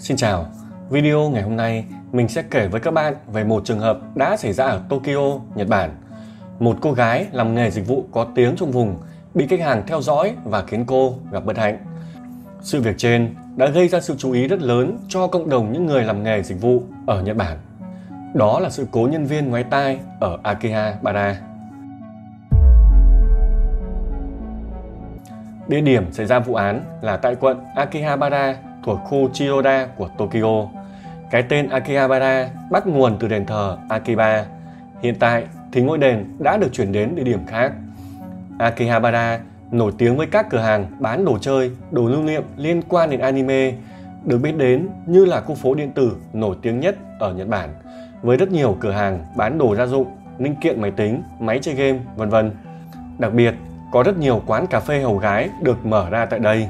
Xin chào, video ngày hôm nay mình sẽ kể với các bạn về một trường hợp đã xảy ra ở Tokyo, Nhật Bản. Một cô gái làm nghề dịch vụ có tiếng trong vùng bị khách hàng theo dõi và khiến cô gặp bất hạnh. Sự việc trên đã gây ra sự chú ý rất lớn cho cộng đồng những người làm nghề dịch vụ ở Nhật Bản. Đó là sự cố nhân viên ngoái tai ở Akihabara. Địa điểm xảy ra vụ án là tại quận Akihabara thuộc khu Chiyoda của Tokyo. Cái tên Akihabara bắt nguồn từ đền thờ Akiba. Hiện tại thì ngôi đền đã được chuyển đến địa điểm khác. Akihabara nổi tiếng với các cửa hàng bán đồ chơi, đồ lưu niệm liên quan đến anime, được biết đến như là khu phố điện tử nổi tiếng nhất ở Nhật Bản, với rất nhiều cửa hàng bán đồ gia dụng, linh kiện máy tính, máy chơi game, v.v. Đặc biệt, có rất nhiều quán cà phê hầu gái được mở ra tại đây.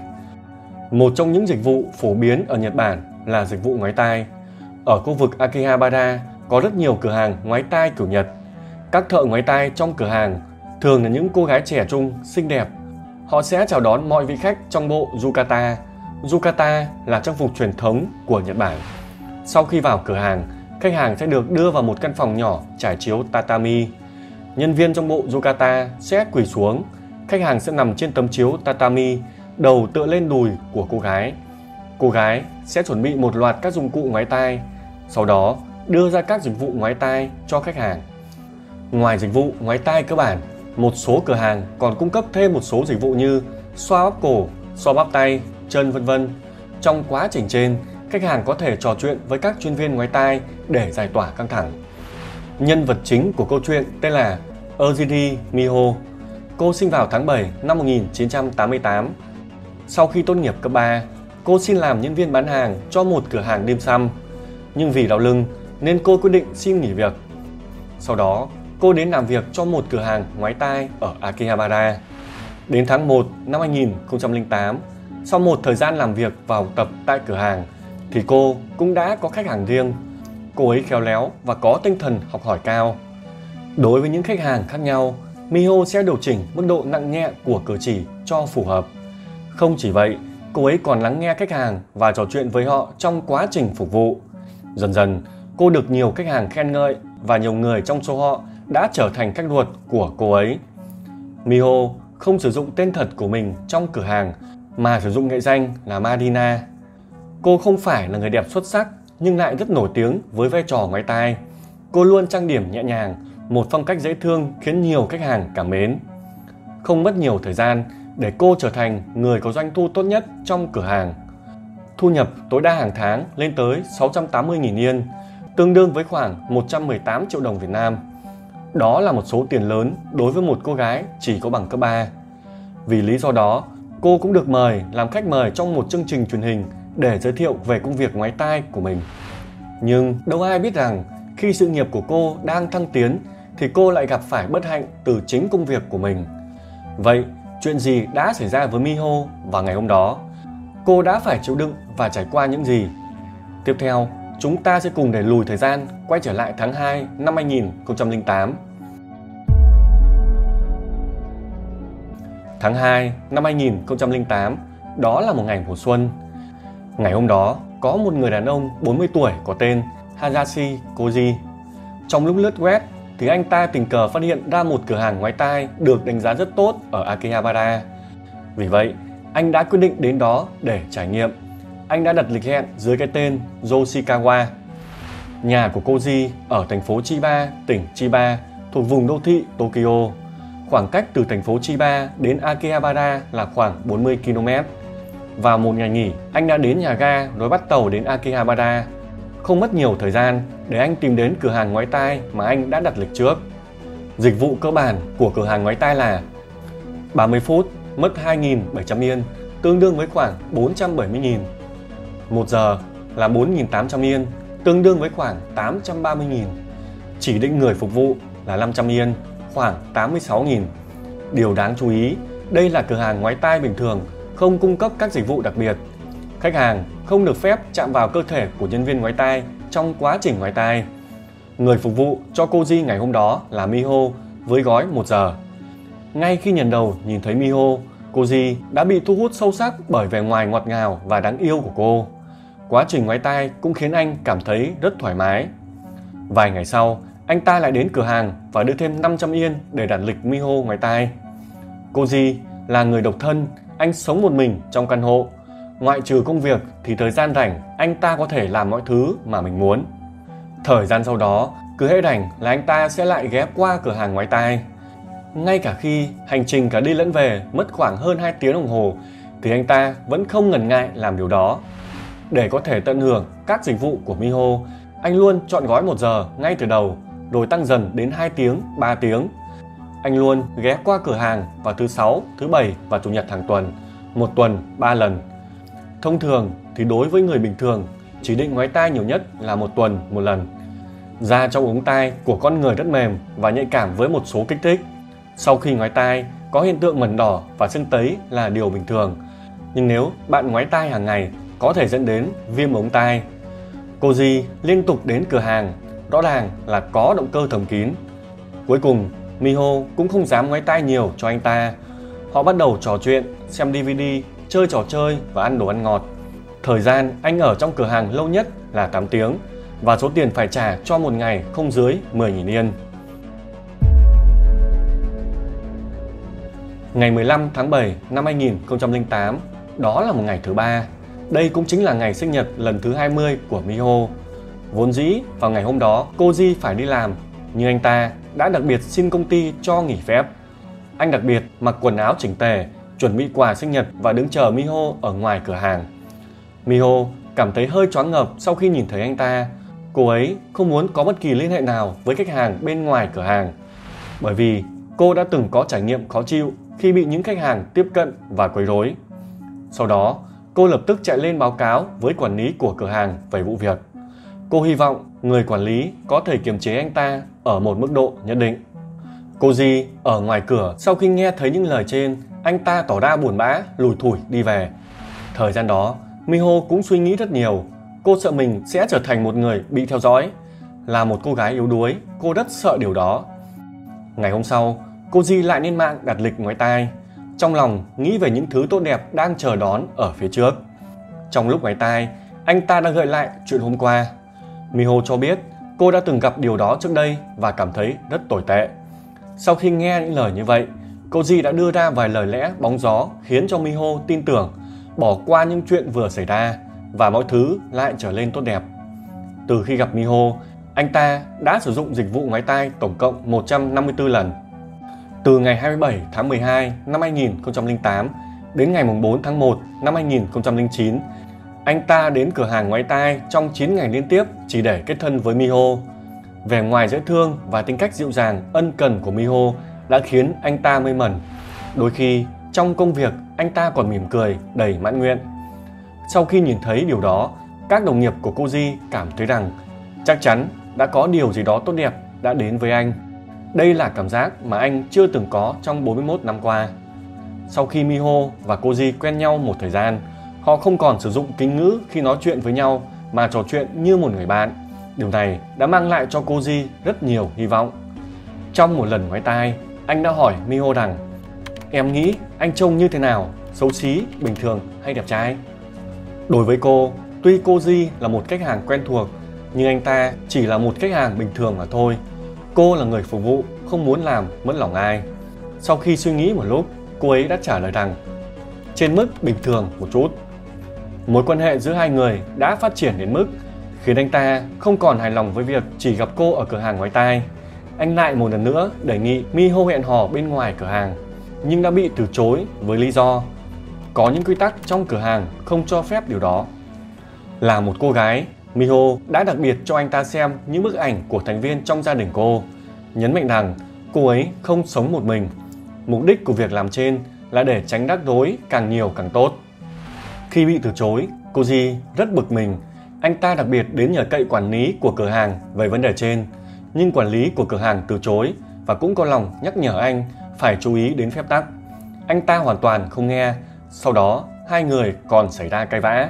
Một trong những dịch vụ phổ biến ở Nhật Bản là dịch vụ ngoái tai. Ở khu vực Akihabara có rất nhiều cửa hàng ngoái tai kiểu Nhật. Các thợ ngoái tai trong cửa hàng thường là những cô gái trẻ trung, xinh đẹp. Họ sẽ chào đón mọi vị khách trong bộ yukata. Yukata là trang phục truyền thống của Nhật Bản. Sau khi vào cửa hàng, khách hàng sẽ được đưa vào một căn phòng nhỏ trải chiếu tatami. Nhân viên trong bộ yukata sẽ quỳ xuống. Khách hàng sẽ nằm trên tấm chiếu tatami, đầu tựa lên đùi của cô gái. Cô gái sẽ chuẩn bị một loạt các dụng cụ ngoái tai, sau đó đưa ra các dịch vụ ngoái tai cho khách hàng. Ngoài dịch vụ ngoái tai cơ bản, một số cửa hàng còn cung cấp thêm một số dịch vụ như xoa bóp cổ, xoa bóp tay, chân v.v. Trong quá trình trên, khách hàng có thể trò chuyện với các chuyên viên ngoái tai để giải tỏa căng thẳng. Nhân vật chính của câu chuyện tên là Ojiri Miho. Cô sinh vào tháng 7 năm 1988. Sau khi tốt nghiệp cấp 3, cô xin làm nhân viên bán hàng cho một cửa hàng dim sum. Nhưng vì đau lưng nên cô quyết định xin nghỉ việc. Sau đó, cô đến làm việc cho một cửa hàng ngoái tai ở Akihabara. Đến tháng 1 năm 2008, sau một thời gian làm việc và học tập tại cửa hàng, thì cô cũng đã có khách hàng riêng. Cô ấy khéo léo và có tinh thần học hỏi cao. Đối với những khách hàng khác nhau, Miho sẽ điều chỉnh mức độ nặng nhẹ của cử chỉ cho phù hợp. Không chỉ vậy, cô ấy còn lắng nghe khách hàng và trò chuyện với họ trong quá trình phục vụ. Dần dần, cô được nhiều khách hàng khen ngợi và nhiều người trong số họ đã trở thành khách ruột của cô ấy. Miho không sử dụng tên thật của mình trong cửa hàng mà sử dụng nghệ danh là Marina. Cô không phải là người đẹp xuất sắc nhưng lại rất nổi tiếng với vai trò ngoái tai. Cô luôn trang điểm nhẹ nhàng, một phong cách dễ thương khiến nhiều khách hàng cảm mến. Không mất nhiều thời gian để cô trở thành người có doanh thu tốt nhất trong cửa hàng. Thu nhập tối đa hàng tháng lên tới 680.000 yên, tương đương với khoảng 118 triệu đồng Việt Nam. Đó là một số tiền lớn đối với một cô gái chỉ có bằng cấp 3. Vì lý do đó, cô cũng được mời làm khách mời trong một chương trình truyền hình để giới thiệu về công việc ngoái tai của mình. Nhưng đâu ai biết rằng khi sự nghiệp của cô đang thăng tiến thì cô lại gặp phải bất hạnh từ chính công việc của mình. Vậy, chuyện gì đã xảy ra với Miho vào ngày hôm đó? Cô đã phải chịu đựng và trải qua những gì? Tiếp theo, chúng ta sẽ cùng đẩy lùi thời gian quay trở lại tháng 2 năm 2008. Tháng 2 năm 2008, đó là một ngày mùa xuân. Ngày hôm đó, có một người đàn ông 40 tuổi có tên Hayashi Koji. Trong lúc lướt web thì anh ta tình cờ phát hiện ra một cửa hàng ngoái tai được đánh giá rất tốt ở Akihabara. Vì vậy, anh đã quyết định đến đó để trải nghiệm. Anh đã đặt lịch hẹn dưới cái tên Yoshikawa. Nhà của Koji ở thành phố Chiba, tỉnh Chiba, thuộc vùng đô thị Tokyo. Khoảng cách từ thành phố Chiba đến Akihabara là khoảng 40 km. Vào một ngày nghỉ, anh đã đến nhà ga rồi bắt tàu đến Akihabara. Không mất nhiều thời gian để anh tìm đến cửa hàng ngoái tai mà anh đã đặt lịch trước. Dịch vụ cơ bản của cửa hàng ngoái tai là 30 phút mất 2.700 yên, tương đương với khoảng 470.000. 1 giờ là 4.800 yên, tương đương với khoảng 830.000. Chỉ định người phục vụ là 500 yên, khoảng 86.000. Điều đáng chú ý, đây là cửa hàng ngoái tai bình thường, không cung cấp các dịch vụ đặc biệt. Khách hàng không được phép chạm vào cơ thể của nhân viên ngoái tai trong quá trình ngoái tai. Người phục vụ cho Koji ngày hôm đó là Miho với gói 1 giờ. Ngay khi lần đầu nhìn thấy Miho, Koji đã bị thu hút sâu sắc bởi vẻ ngoài ngọt ngào và đáng yêu của cô. quá trình ngoái tai cũng khiến anh cảm thấy rất thoải mái. Vài ngày sau, anh ta lại đến cửa hàng và đưa thêm 500 yên để đặt lịch Miho ngoái tai. Koji là người độc thân, anh sống một mình trong căn hộ. Ngoại trừ công việc thì thời gian rảnh anh ta có thể làm mọi thứ mà mình muốn. Thời gian sau đó, cứ hễ rảnh là anh ta sẽ lại ghé qua cửa hàng ngoái tai. Ngay cả khi hành trình cả đi lẫn về mất khoảng hơn 2 tiếng đồng hồ thì anh ta vẫn không ngần ngại làm điều đó. Để có thể tận hưởng các dịch vụ của Miho, anh luôn chọn gói 1 giờ ngay từ đầu, rồi tăng dần đến 2 tiếng, 3 tiếng. Anh luôn ghé qua cửa hàng vào thứ 6, thứ 7 và chủ nhật hàng tuần, một tuần 3 lần. Thông thường thì đối với người bình thường, chỉ định ngoái tai nhiều nhất là 1 tuần 1 lần. Da trong ống tai của con người rất mềm và nhạy cảm với một số kích thích. Sau khi ngoái tai, có hiện tượng mẩn đỏ và sưng tấy là điều bình thường. Nhưng nếu bạn ngoái tai hàng ngày, có thể dẫn đến viêm ống tai. Koji liên tục đến cửa hàng, rõ ràng là có động cơ thầm kín. Cuối cùng, Miho cũng không dám ngoái tai nhiều cho anh ta. Họ bắt đầu trò chuyện, xem DVD, chơi trò chơi và ăn đồ ăn ngọt. Thời gian anh ở trong cửa hàng lâu nhất là 8 tiếng và số tiền phải trả cho một ngày không dưới 10.000 yên. Ngày 15 tháng 7 năm 2008, đó là một ngày thứ 3. Đây cũng chính là ngày sinh nhật lần thứ 20 của Miho. Vốn dĩ vào ngày hôm đó Koji phải đi làm, nhưng anh ta đã đặc biệt xin công ty cho nghỉ phép. Anh đặc biệt mặc quần áo chỉnh tề, chuẩn bị quà sinh nhật và đứng chờ Miho ở ngoài cửa hàng. Miho cảm thấy hơi choáng ngợp sau khi nhìn thấy anh ta. Cô ấy không muốn có bất kỳ liên hệ nào với khách hàng bên ngoài cửa hàng, bởi vì cô đã từng có trải nghiệm khó chịu khi bị những khách hàng tiếp cận và quấy rối. Sau đó, cô lập tức chạy lên báo cáo với quản lý của cửa hàng về vụ việc. Cô hy vọng người quản lý có thể kiềm chế anh ta ở một mức độ nhất định. Koji ở ngoài cửa sau khi nghe thấy những lời trên, anh ta tỏ ra buồn bã, lủi thủi đi về. Thời gian đó, Miho cũng suy nghĩ rất nhiều. Cô sợ mình sẽ trở thành một người bị theo dõi. Là một cô gái yếu đuối, cô rất sợ điều đó. Ngày hôm sau, Koji lại lên mạng đặt lịch ngoái tai. Trong lòng nghĩ về những thứ tốt đẹp đang chờ đón ở phía trước. Trong lúc ngoái tai, anh ta đã gợi lại chuyện hôm qua. Miho cho biết cô đã từng gặp điều đó trước đây và cảm thấy rất tồi tệ. Sau khi nghe những lời như vậy, Koji đã đưa ra vài lời lẽ bóng gió khiến cho Miho tin tưởng, bỏ qua những chuyện vừa xảy ra và mọi thứ lại trở nên tốt đẹp. Từ khi gặp Miho, anh ta đã sử dụng dịch vụ ngoái tai tổng cộng 154 lần. Từ ngày 27 tháng 12 năm 2008 đến ngày 4 tháng 1 năm 2009, anh ta đến cửa hàng ngoái tai trong 9 ngày liên tiếp chỉ để kết thân với Miho. Vẻ ngoài dễ thương và tính cách dịu dàng, ân cần của Miho đã khiến anh ta mê mẩn. Đôi khi, trong công việc, anh ta còn mỉm cười, đầy mãn nguyện. Sau khi nhìn thấy điều đó, các đồng nghiệp của Koji cảm thấy rằng chắc chắn đã có điều gì đó tốt đẹp đã đến với anh. Đây là cảm giác mà anh chưa từng có trong 41 năm qua. Sau khi Miho và Koji quen nhau một thời gian, họ không còn sử dụng kính ngữ khi nói chuyện với nhau mà trò chuyện như một người bạn. Điều này đã mang lại cho Koji rất nhiều hy vọng. Trong một lần ngoái tai, anh đã hỏi Miho rằng: "Em nghĩ anh trông như thế nào? Xấu xí, bình thường hay đẹp trai?" Đối với cô, tuy Koji là một khách hàng quen thuộc, nhưng anh ta chỉ là một khách hàng bình thường mà thôi. Cô là người phục vụ, không muốn làm mất lòng ai. Sau khi suy nghĩ một lúc, cô ấy đã trả lời rằng trên mức bình thường một chút. Mối quan hệ giữa hai người đã phát triển đến mức khiến anh ta không còn hài lòng với việc chỉ gặp cô ở cửa hàng ngoái tai. Anh lại một lần nữa đề nghị Miho hẹn hò bên ngoài cửa hàng, nhưng đã bị từ chối với lý do có những quy tắc trong cửa hàng không cho phép điều đó. Là một cô gái, Miho đã đặc biệt cho anh ta xem những bức ảnh của thành viên trong gia đình cô, nhấn mạnh rằng cô ấy không sống một mình. Mục đích của việc làm trên là để tránh rắc rối càng nhiều càng tốt. Khi bị từ chối, Koji rất bực mình. Anh ta đặc biệt đến nhờ cậy quản lý của cửa hàng về vấn đề trên, nhưng quản lý của cửa hàng từ chối và cũng có lòng nhắc nhở anh phải chú ý đến phép tắc. Anh ta hoàn toàn không nghe. Sau đó, hai người còn xảy ra cãi vã.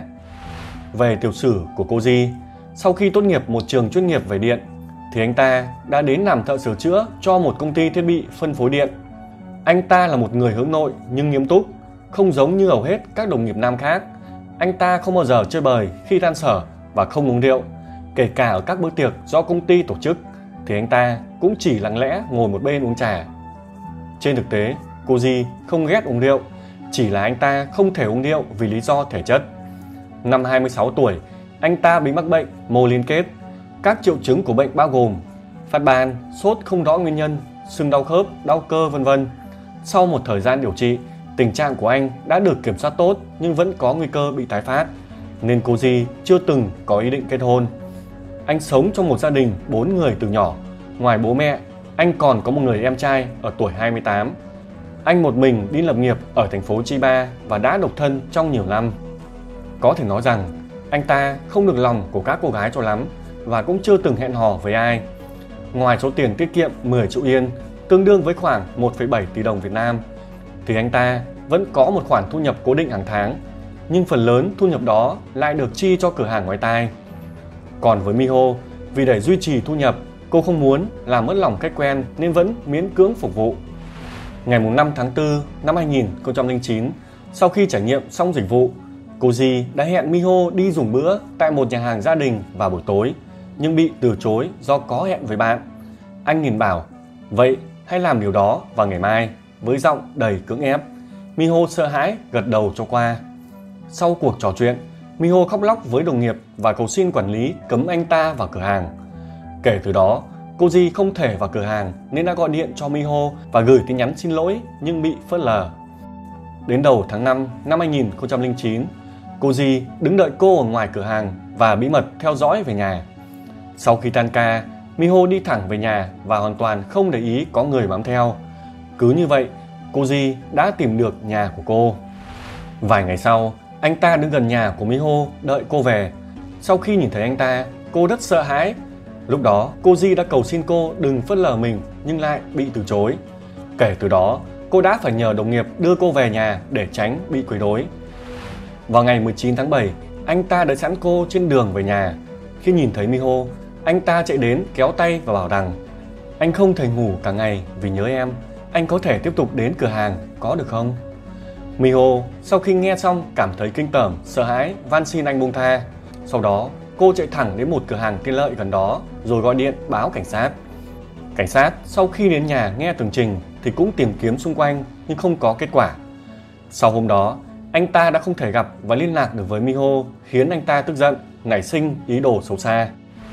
Về tiểu sử của Koji, sau khi tốt nghiệp một trường chuyên nghiệp về điện, thì anh ta đã đến làm thợ sửa chữa cho một công ty thiết bị phân phối điện. Anh ta là một người hướng nội nhưng nghiêm túc, không giống như hầu hết các đồng nghiệp nam khác. anh ta không bao giờ chơi bời khi tan sở và không uống rượu. Kể cả ở các bữa tiệc do công ty tổ chức thì anh ta cũng chỉ lặng lẽ ngồi một bên uống trà. Trên thực tế, Koji không ghét uống rượu, chỉ là anh ta không thể uống rượu vì lý do thể chất. Năm 26 tuổi, anh ta bị mắc bệnh mô liên kết. Các triệu chứng của bệnh bao gồm phát ban, sốt không rõ nguyên nhân, sưng đau khớp, đau cơ v.v. Sau một thời gian điều trị, tình trạng của anh đã được kiểm soát tốt nhưng vẫn có nguy cơ bị tái phát, nên Koji chưa từng có ý định kết hôn. Anh sống trong một gia đình 4 người từ nhỏ. Ngoài bố mẹ, anh còn có một người em trai ở tuổi 28. Anh một mình đi lập nghiệp ở thành phố Chiba và đã độc thân trong nhiều năm. Có thể nói rằng anh ta không được lòng của các cô gái cho lắm và cũng chưa từng hẹn hò với ai. Ngoài số tiền tiết kiệm 10 triệu yên, tương đương với khoảng 1,7 tỷ đồng Việt Nam, thì anh ta vẫn có một khoản thu nhập cố định hàng tháng, nhưng phần lớn thu nhập đó lại được chi cho cửa hàng ngoại tai. Còn với Miho, vì để duy trì thu nhập, cô không muốn làm mất lòng khách quen nên vẫn miễn cưỡng phục vụ. Ngày 5 tháng 4 năm 2009, sau khi trải nghiệm xong dịch vụ, Koji đã hẹn Miho đi dùng bữa tại một nhà hàng gia đình vào buổi tối, nhưng bị từ chối do có hẹn với bạn. Anh liền bảo, vậy hãy làm điều đó vào ngày mai, với giọng đầy cưỡng ép. Miho sợ hãi gật đầu cho qua. Sau cuộc trò chuyện, Miho khóc lóc với đồng nghiệp và cầu xin quản lý cấm anh ta vào cửa hàng. Kể từ đó, Koji không thể vào cửa hàng nên đã gọi điện cho Miho và gửi tin nhắn xin lỗi nhưng bị phớt lờ. Đến đầu tháng 5 năm 2009, Koji đứng đợi cô ở ngoài cửa hàng và bí mật theo dõi về nhà. Sau khi tan ca, Miho đi thẳng về nhà và hoàn toàn không để ý có người bám theo. Cứ như vậy, Koji đã tìm được nhà của cô. Vài ngày sau, anh ta đứng gần nhà của Miho đợi cô về. Sau khi nhìn thấy anh ta, cô rất sợ hãi. Lúc đó, Koji đã cầu xin cô đừng phớt lờ mình nhưng lại bị từ chối. Kể từ đó, cô đã phải nhờ đồng nghiệp đưa cô về nhà để tránh bị quấy rối. Vào ngày 19 tháng 7, anh ta đợi sẵn cô trên đường về nhà. Khi nhìn thấy Miho, anh ta chạy đến kéo tay và bảo rằng anh không thể ngủ cả ngày vì nhớ em. Anh có thể tiếp tục đến cửa hàng, có được không? Miho sau khi nghe xong cảm thấy kinh tởm, sợ hãi, van xin anh buông tha. Sau đó, cô chạy thẳng đến một cửa hàng tiện lợi gần đó rồi gọi điện báo cảnh sát. Cảnh sát sau khi đến nhà nghe tường trình thì cũng tìm kiếm xung quanh nhưng không có kết quả. Sau hôm đó, anh ta đã không thể gặp và liên lạc được với Miho, khiến anh ta tức giận, nảy sinh ý đồ xấu xa.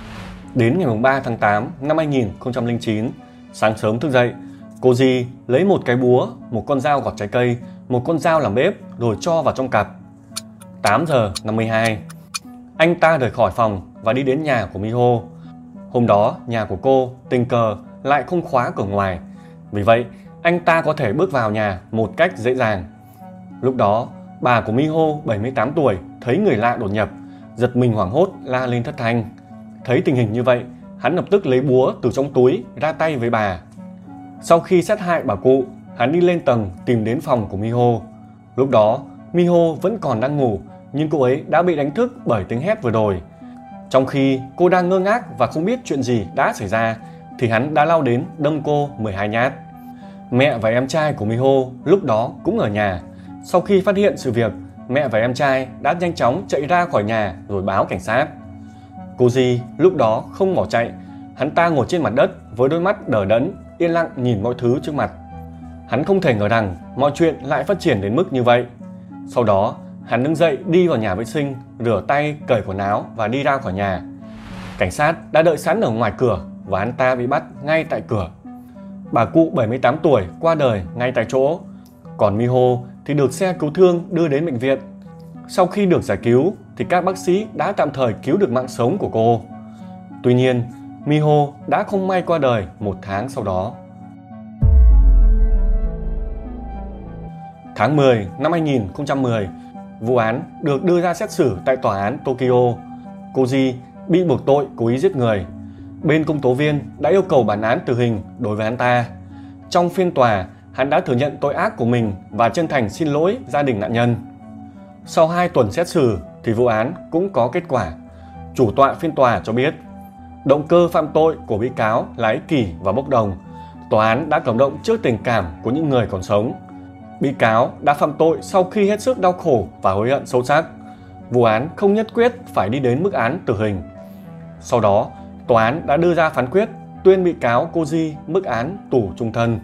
Đến ngày 3 tháng 8 năm 2009, sáng sớm thức dậy, Koji lấy một cái búa, một con dao gọt trái cây, một con dao làm bếp rồi cho vào trong cặp. 8 giờ 52, anh ta rời khỏi phòng và đi đến nhà của Miho. Hôm đó, nhà của cô tình cờ lại không khóa cửa ngoài. Vì vậy, anh ta có thể bước vào nhà một cách dễ dàng. Lúc đó, bà của Miho 78 tuổi thấy người lạ đột nhập, giật mình hoảng hốt la lên thất thanh. Thấy tình hình như vậy, hắn lập tức lấy búa từ trong túi ra tay với bà. Sau khi sát hại bà cụ, hắn đi lên tầng tìm đến phòng của Miho. Lúc đó, Miho vẫn còn đang ngủ, nhưng cô ấy đã bị đánh thức bởi tiếng hét vừa rồi. Trong khi cô đang ngơ ngác và không biết chuyện gì đã xảy ra, thì hắn đã lao đến đâm cô 12 nhát. Mẹ và em trai của Miho lúc đó cũng ở nhà. Sau khi phát hiện sự việc, mẹ và em trai đã nhanh chóng chạy ra khỏi nhà rồi báo cảnh sát. Koji lúc đó không bỏ chạy, hắn ta ngồi trên mặt đất với đôi mắt đờ đẫn, yên lặng nhìn mọi thứ trước mặt. Hắn không thể ngờ rằng mọi chuyện lại phát triển đến mức như vậy. Sau đó, hắn đứng dậy đi vào nhà vệ sinh, rửa tay, cởi quần áo và đi ra khỏi nhà. Cảnh sát đã đợi sẵn ở ngoài cửa và hắn ta bị bắt ngay tại cửa. Bà cụ 78 tuổi qua đời ngay tại chỗ, còn Miho thì được xe cứu thương đưa đến bệnh viện. Sau khi được giải cứu thì các bác sĩ đã tạm thời cứu được mạng sống của cô. Tuy nhiên, Miho đã không may qua đời một tháng sau đó. Tháng 10 năm 2010, vụ án được đưa ra xét xử tại tòa án Tokyo. Koji bị buộc tội cố ý giết người. Bên công tố viên đã yêu cầu bản án tử hình đối với hắn ta. Trong phiên tòa, hắn đã thừa nhận tội ác của mình và chân thành xin lỗi gia đình nạn nhân. Sau 2 tuần xét xử thì vụ án cũng có kết quả. Chủ tọa phiên tòa cho biết, động cơ phạm tội của bị cáo là ích kỷ và bốc đồng. Tòa án đã cảm động trước tình cảm của những người còn sống. Bị cáo đã phạm tội sau khi hết sức đau khổ và hối hận sâu sắc. vụ án không nhất quyết phải đi đến mức án tử hình. Sau đó, tòa án đã đưa ra phán quyết tuyên bị cáo Koji mức án tù chung thân.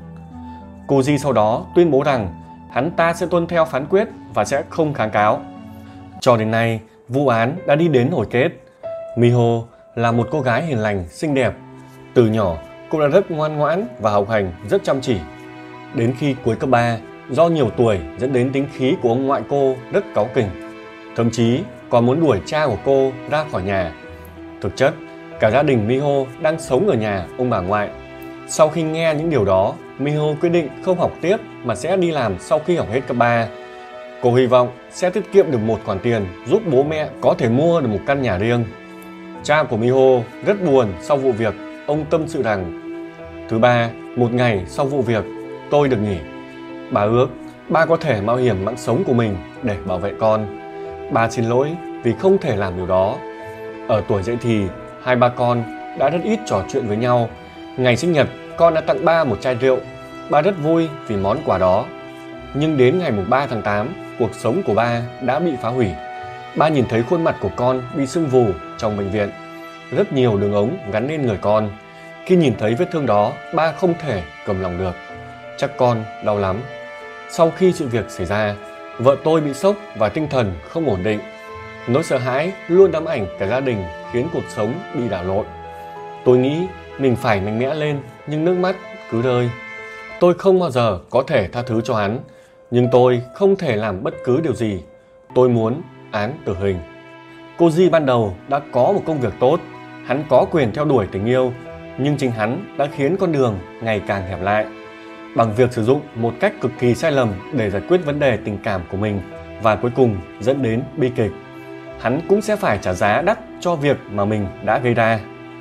Koji sau đó tuyên bố rằng hắn ta sẽ tuân theo phán quyết và sẽ không kháng cáo. Cho đến nay, vụ án đã đi đến hồi kết. Miho là một cô gái hiền lành, xinh đẹp. Từ nhỏ, cô đã rất ngoan ngoãn và học hành rất chăm chỉ. Đến khi cuối cấp 3, do nhiều tuổi dẫn đến tính khí của ông ngoại cô rất cáu kỉnh. Thậm chí còn muốn đuổi cha của cô ra khỏi nhà. Thực chất, cả gia đình Miho đang sống ở nhà ông bà ngoại. Sau khi nghe những điều đó, Miho quyết định không học tiếp mà sẽ đi làm sau khi học hết cấp 3. Cô hy vọng sẽ tiết kiệm được một khoản tiền giúp bố mẹ có thể mua được một căn nhà riêng. Cha của Miho rất buồn sau vụ việc. Ông tâm sự rằng: thứ ba, một ngày sau vụ việc, tôi được nghỉ. Bà ước ba có thể mạo hiểm mạng sống của mình để bảo vệ con. Bà xin lỗi vì không thể làm điều đó. Ở tuổi dậy thì, hai ba con đã rất ít trò chuyện với nhau. Ngày sinh nhật, con đã tặng ba một chai rượu. Ba rất vui vì món quà đó. Nhưng đến ngày 3 tháng 8, cuộc sống của ba đã bị phá hủy. Ba nhìn thấy khuôn mặt của con bị sưng vù trong bệnh viện. Rất nhiều đường ống gắn lên người con. Khi nhìn thấy vết thương đó, ba không thể cầm lòng được. Chắc con đau lắm. Sau khi sự việc xảy ra, vợ tôi bị sốc và tinh thần không ổn định. Nỗi sợ hãi luôn ám ảnh cả gia đình khiến cuộc sống bị đảo lộn. Tôi nghĩ mình phải mạnh mẽ lên nhưng nước mắt cứ rơi. Tôi không bao giờ có thể tha thứ cho hắn, nhưng tôi không thể làm bất cứ điều gì. Tôi muốn án tử hình. Koji ban đầu đã có một công việc tốt, hắn có quyền theo đuổi tình yêu, nhưng chính hắn đã khiến con đường ngày càng hẹp lại bằng việc sử dụng một cách cực kỳ sai lầm để giải quyết vấn đề tình cảm của mình và cuối cùng dẫn đến bi kịch. Hắn cũng sẽ phải trả giá đắt cho việc mà mình đã gây ra.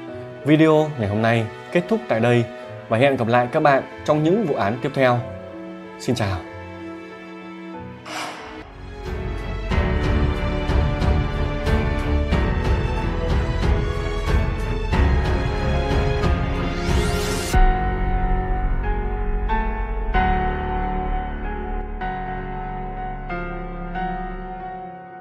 Video ngày hôm nay kết thúc tại đây và hẹn gặp lại các bạn trong những vụ án tiếp theo. Xin chào.